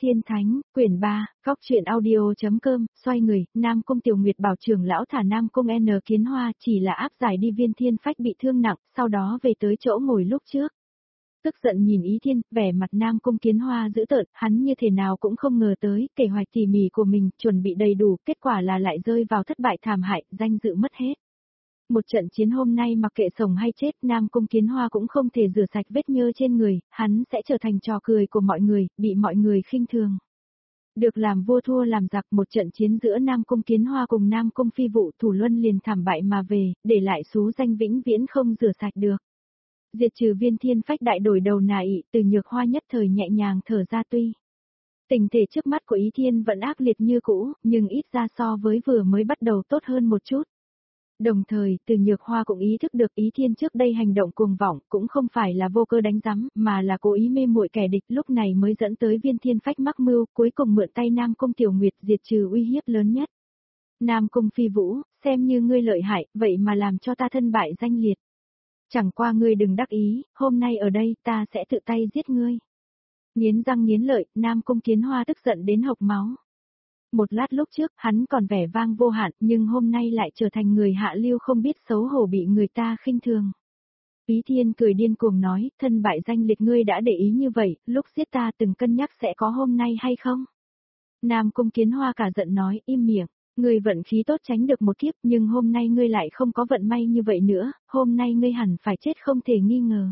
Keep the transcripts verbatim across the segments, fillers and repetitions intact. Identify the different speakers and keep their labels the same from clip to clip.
Speaker 1: Thiên Thánh, quyển ba, góc truyện audio.com, xoay người, Nam Cung Tiểu Nguyệt bảo trưởng lão thả Nam Cung N Kiến Hoa chỉ là áp giải đi Viên Thiên Phách bị thương nặng, sau đó về tới chỗ ngồi lúc trước. Tức giận nhìn Ý Thiên, vẻ mặt Nam Cung Kiến Hoa dữ tợn, hắn như thế nào cũng không ngờ tới, kế hoạch tỉ mỉ của mình chuẩn bị đầy đủ, kết quả là lại rơi vào thất bại thảm hại, danh dự mất hết. Một trận chiến hôm nay mặc kệ sống hay chết, Nam Cung Kiến Hoa cũng không thể rửa sạch vết nhơ trên người, hắn sẽ trở thành trò cười của mọi người, bị mọi người khinh thường. Được làm vua thua làm giặc, một trận chiến giữa Nam Cung Kiến Hoa cùng Nam Cung Phi Vụ, Thủ Luân liền thảm bại mà về, để lại số danh vĩnh viễn không rửa sạch được. Diệt trừ Viên Thiên Phách đại đổi đầu nà ị, Từ Nhược Hoa nhất thời nhẹ nhàng thở ra tuy. Tình thể trước mắt của Ý Thiên vẫn ác liệt như cũ, nhưng ít ra so với vừa mới bắt đầu tốt hơn một chút. Đồng thời, Từ Nhược Hoa cũng ý thức được Ý Thiên trước đây hành động cuồng vọng cũng không phải là vô cơ đánh rắm, mà là cố ý mê muội kẻ địch, lúc này mới dẫn tới Viên Thiên Phách mắc mưu, cuối cùng mượn tay Nam Cung Tiểu Nguyệt diệt trừ uy hiếp lớn nhất. Nam Cung Phi Vũ, xem như ngươi lợi hại, vậy mà làm cho ta thân bại danh liệt. Chẳng qua ngươi đừng đắc ý, hôm nay ở đây ta sẽ tự tay giết ngươi. Nghiến răng nghiến lợi, Nam Cung Kiến Hoa tức giận đến hộc máu. Một lát lúc trước, hắn còn vẻ vang vô hạn, nhưng hôm nay lại trở thành người hạ lưu không biết xấu hổ bị người ta khinh thường. Ý Thiên cười điên cuồng nói, thân bại danh liệt ngươi đã để ý như vậy, lúc giết ta từng cân nhắc sẽ có hôm nay hay không? Nam Cung Kiến Hoa cả giận nói, im miệng, ngươi vận khí tốt tránh được một kiếp, nhưng hôm nay ngươi lại không có vận may như vậy nữa, hôm nay ngươi hẳn phải chết không thể nghi ngờ.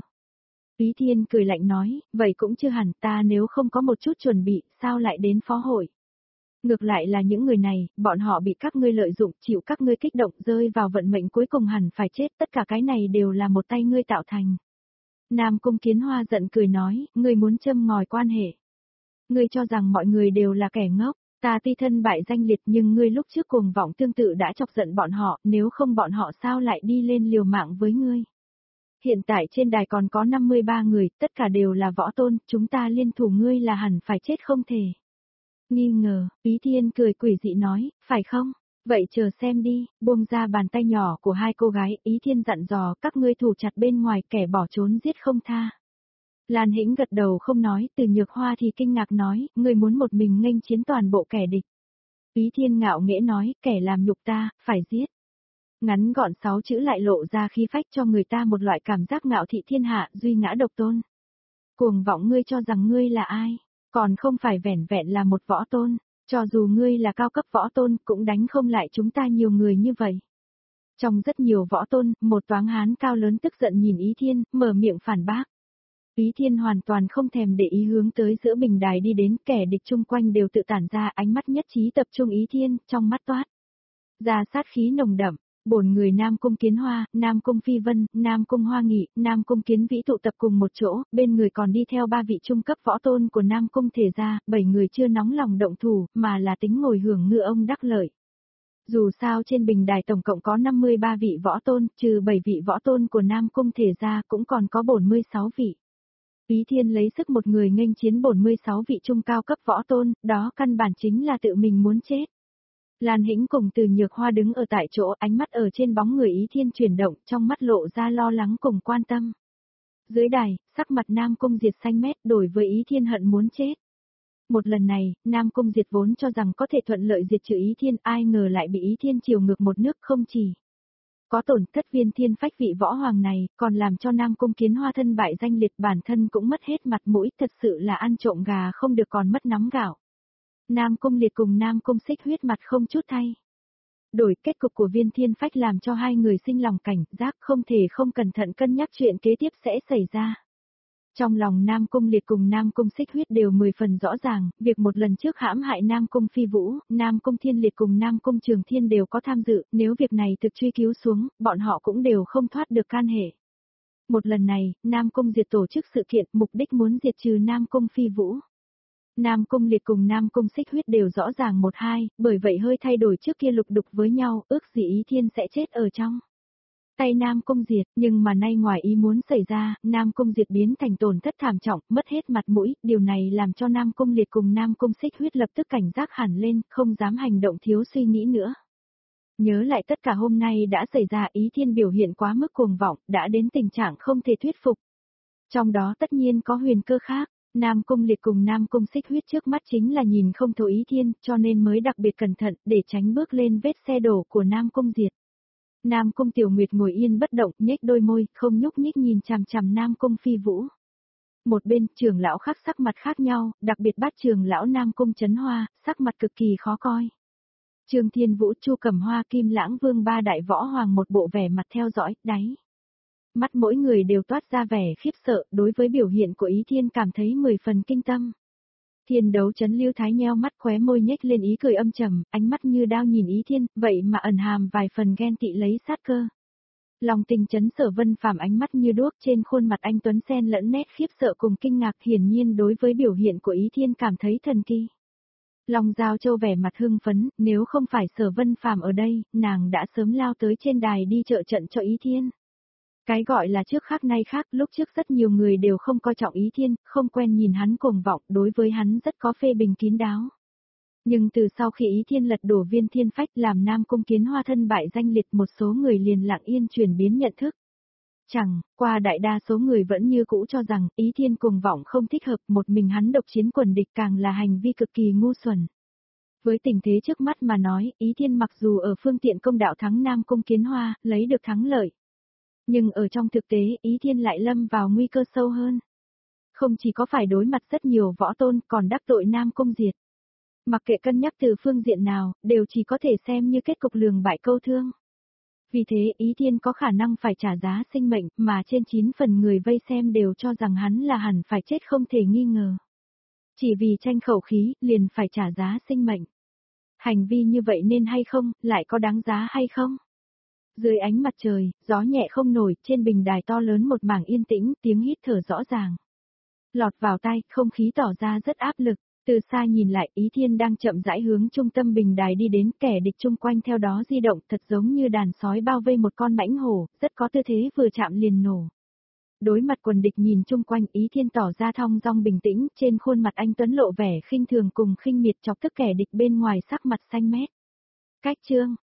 Speaker 1: Ý Thiên cười lạnh nói, vậy cũng chưa hẳn, ta nếu không có một chút chuẩn bị, sao lại đến phó hội? Ngược lại là những người này, bọn họ bị các ngươi lợi dụng, chịu các ngươi kích động, rơi vào vận mệnh cuối cùng hẳn phải chết, tất cả cái này đều là một tay ngươi tạo thành. Nam Cung Kiến Hoa giận cười nói, ngươi muốn châm ngòi quan hệ. Ngươi cho rằng mọi người đều là kẻ ngốc, ta tuy thân bại danh liệt nhưng ngươi lúc trước cuồng vọng tương tự đã chọc giận bọn họ, nếu không bọn họ sao lại đi lên liều mạng với ngươi. Hiện tại trên đài còn có năm mươi ba người, tất cả đều là võ tôn, chúng ta liên thủ ngươi là hẳn phải chết không thể. Nghi ngờ, Ý Thiên cười quỷ dị nói, phải không? Vậy chờ xem đi, buông ra bàn tay nhỏ của hai cô gái, Ý Thiên dặn dò các ngươi thủ chặt bên ngoài, kẻ bỏ trốn giết không tha. Lan Hĩnh gật đầu không nói, Từ Nhược Hoa thì kinh ngạc nói, ngươi muốn một mình nghênh chiến toàn bộ kẻ địch. Ý Thiên ngạo nghễ nói, kẻ làm nhục ta, phải giết. Ngắn gọn sáu chữ lại lộ ra khí phách cho người ta một loại cảm giác ngạo thị thiên hạ, duy ngã độc tôn. Cuồng vọng ngươi cho rằng ngươi là ai? Còn không phải vẻn vẹn là một võ tôn, cho dù ngươi là cao cấp võ tôn cũng đánh không lại chúng ta nhiều người như vậy. Trong rất nhiều võ tôn, một toáng hán cao lớn tức giận nhìn Ý Thiên, mở miệng phản bác. Ý Thiên hoàn toàn không thèm để ý hướng tới giữa bình đài đi đến, kẻ địch chung quanh đều tự tản ra ánh mắt nhất trí tập trung Ý Thiên, trong mắt toát ra sát khí nồng đậm. Bổn người Nam Cung Kiến Hoa, Nam Cung Phi Vân, Nam Cung Hoa Nghị, Nam Cung Kiến Vĩ tụ tập cùng một chỗ, bên người còn đi theo ba vị trung cấp võ tôn của Nam Cung thể gia, bảy người chưa nóng lòng động thủ, mà là tính ngồi hưởng ngựa ông đắc lợi. Dù sao trên bình đài tổng cộng có năm mươi ba vị võ tôn, trừ bảy vị võ tôn của Nam Cung thể gia cũng còn có bốn mươi sáu vị. Ý Thiên lấy sức một người nghênh chiến bốn mươi sáu vị trung cao cấp võ tôn, đó căn bản chính là tự mình muốn chết. Lan Hĩnh cùng Từ Nhược Hoa đứng ở tại chỗ, ánh mắt ở trên bóng người Ý Thiên chuyển động, trong mắt lộ ra lo lắng cùng quan tâm. Dưới đài, sắc mặt Nam Cung Diệt xanh mét, đổi với Ý Thiên hận muốn chết. Một lần này, Nam Cung Diệt vốn cho rằng có thể thuận lợi diệt trừ Ý Thiên, ai ngờ lại bị Ý Thiên chiều ngược một nước, không chỉ có tổn thất Viên Thiên Phách vị võ hoàng này, còn làm cho Nam Cung Kiến Hoa thân bại danh liệt, bản thân cũng mất hết mặt mũi, thật sự là ăn trộm gà không được còn mất nắm gạo. Nam Cung Liệt cùng Nam Cung Xích Huyết mặt không chút thay đổi, kết cục của Viên Thiên Phách làm cho hai người sinh lòng cảnh giác, không thể không cẩn thận cân nhắc chuyện kế tiếp sẽ xảy ra. Trong lòng Nam Cung Liệt cùng Nam Cung Xích Huyết đều mười phần rõ ràng, việc một lần trước hãm hại Nam Cung Phi Vũ, Nam Cung Thiên Liệt cùng Nam Cung Trường Thiên đều có tham dự, nếu việc này thực truy cứu xuống, bọn họ cũng đều không thoát được can hệ. Một lần này, Nam Cung Diệt tổ chức sự kiện, mục đích muốn diệt trừ Nam Cung Phi Vũ. Nam Cung Liệt cùng Nam Cung Xích Huyết đều rõ ràng một hai, bởi vậy hơi thay đổi trước kia lục đục với nhau, ước gì Ý Thiên sẽ chết ở trong tay Nam Cung Diệt, nhưng mà nay ngoài ý muốn xảy ra, Nam Cung Diệt biến thành tổn thất thảm trọng, mất hết mặt mũi, điều này làm cho Nam Cung Liệt cùng Nam Cung Xích Huyết lập tức cảnh giác hẳn lên, không dám hành động thiếu suy nghĩ nữa. Nhớ lại tất cả hôm nay đã xảy ra, Ý Thiên biểu hiện quá mức cuồng vọng, đã đến tình trạng không thể thuyết phục. Trong đó tất nhiên có huyền cơ khác. Nam Cung Liệt cùng Nam Cung Xích Huyết trước mắt chính là nhìn không thấu Ý Thiên, cho nên mới đặc biệt cẩn thận để tránh bước lên vết xe đổ của Nam Cung Diệt. Nam Cung Tiểu Nguyệt ngồi yên bất động, nhếch đôi môi, không nhúc nhích nhìn chằm chằm Nam Cung Phi Vũ. Một bên, trưởng lão khác sắc mặt khác nhau, đặc biệt bát trưởng lão Nam Cung Chấn Hoa, sắc mặt cực kỳ khó coi. Trương Thiên Vũ, Chu Cẩm Hoa, Kim Lãng Vương ba đại võ hoàng một bộ vẻ mặt theo dõi, đáy. Mắt mỗi người đều toát ra vẻ khiếp sợ, đối với biểu hiện của Ý Thiên cảm thấy mười phần kinh tâm. Thiên Đấu Chấn Lưu Thái nheo mắt, khóe môi nhếch lên ý cười âm trầm, ánh mắt như đao nhìn Ý Thiên, vậy mà ẩn hàm vài phần ghen tị lấy sát cơ. Long Tình Chấn Sở Vân Phàm ánh mắt như đuốc, trên khuôn mặt anh tuấn xen lẫn nét khiếp sợ cùng kinh ngạc, hiển nhiên đối với biểu hiện của Ý Thiên cảm thấy thần kỳ. Long Giao Châu vẻ mặt hưng phấn, nếu không phải Sở Vân Phàm ở đây, nàng đã sớm lao tới trên đài đi trợ trận cho Ý Thiên. Cái gọi là trước khác nay khác, lúc trước rất nhiều người đều không coi trọng Ý Thiên, không quen nhìn hắn cuồng vọng, đối với hắn rất có phê bình kín đáo. Nhưng từ sau khi Ý Thiên lật đổ Viên Thiên Phách làm Nam Cung Kiến Hoa thân bại danh liệt, một số người liền lặng yên chuyển biến nhận thức. Chẳng, qua đại đa số người vẫn như cũ cho rằng Ý Thiên cuồng vọng không thích hợp, một mình hắn độc chiến quần địch càng là hành vi cực kỳ ngu xuẩn. Với tình thế trước mắt mà nói, Ý Thiên mặc dù ở phương tiện công đạo thắng Nam Cung Kiến Hoa, lấy được thắng lợi. Nhưng ở trong thực tế, Ý Thiên lại lâm vào nguy cơ sâu hơn. Không chỉ có phải đối mặt rất nhiều võ tôn, còn đắc tội Nam Cung Diệt. Mặc kệ cân nhắc từ phương diện nào, đều chỉ có thể xem như kết cục lường bại câu thương. Vì thế, Ý Thiên có khả năng phải trả giá sinh mệnh, mà trên chín phần người vây xem đều cho rằng hắn là hẳn phải chết không thể nghi ngờ. Chỉ vì tranh khẩu khí, liền phải trả giá sinh mệnh. Hành vi như vậy nên hay không, lại có đáng giá hay không? Dưới ánh mặt trời, gió nhẹ không nổi, trên bình đài to lớn một mảng yên tĩnh, tiếng hít thở rõ ràng. Lọt vào tai, không khí tỏ ra rất áp lực. Từ xa nhìn lại, Ý Thiên đang chậm rãi hướng trung tâm bình đài đi đến, kẻ địch chung quanh theo đó di động, thật giống như đàn sói bao vây một con mãnh hổ, rất có tư thế vừa chạm liền nổ. Đối mặt quần địch nhìn chung quanh, Ý Thiên tỏ ra thong dong bình tĩnh, trên khuôn mặt anh tuấn lộ vẻ khinh thường cùng khinh miệt, chọc tức kẻ địch bên ngoài sắc mặt xanh mét. Cách chương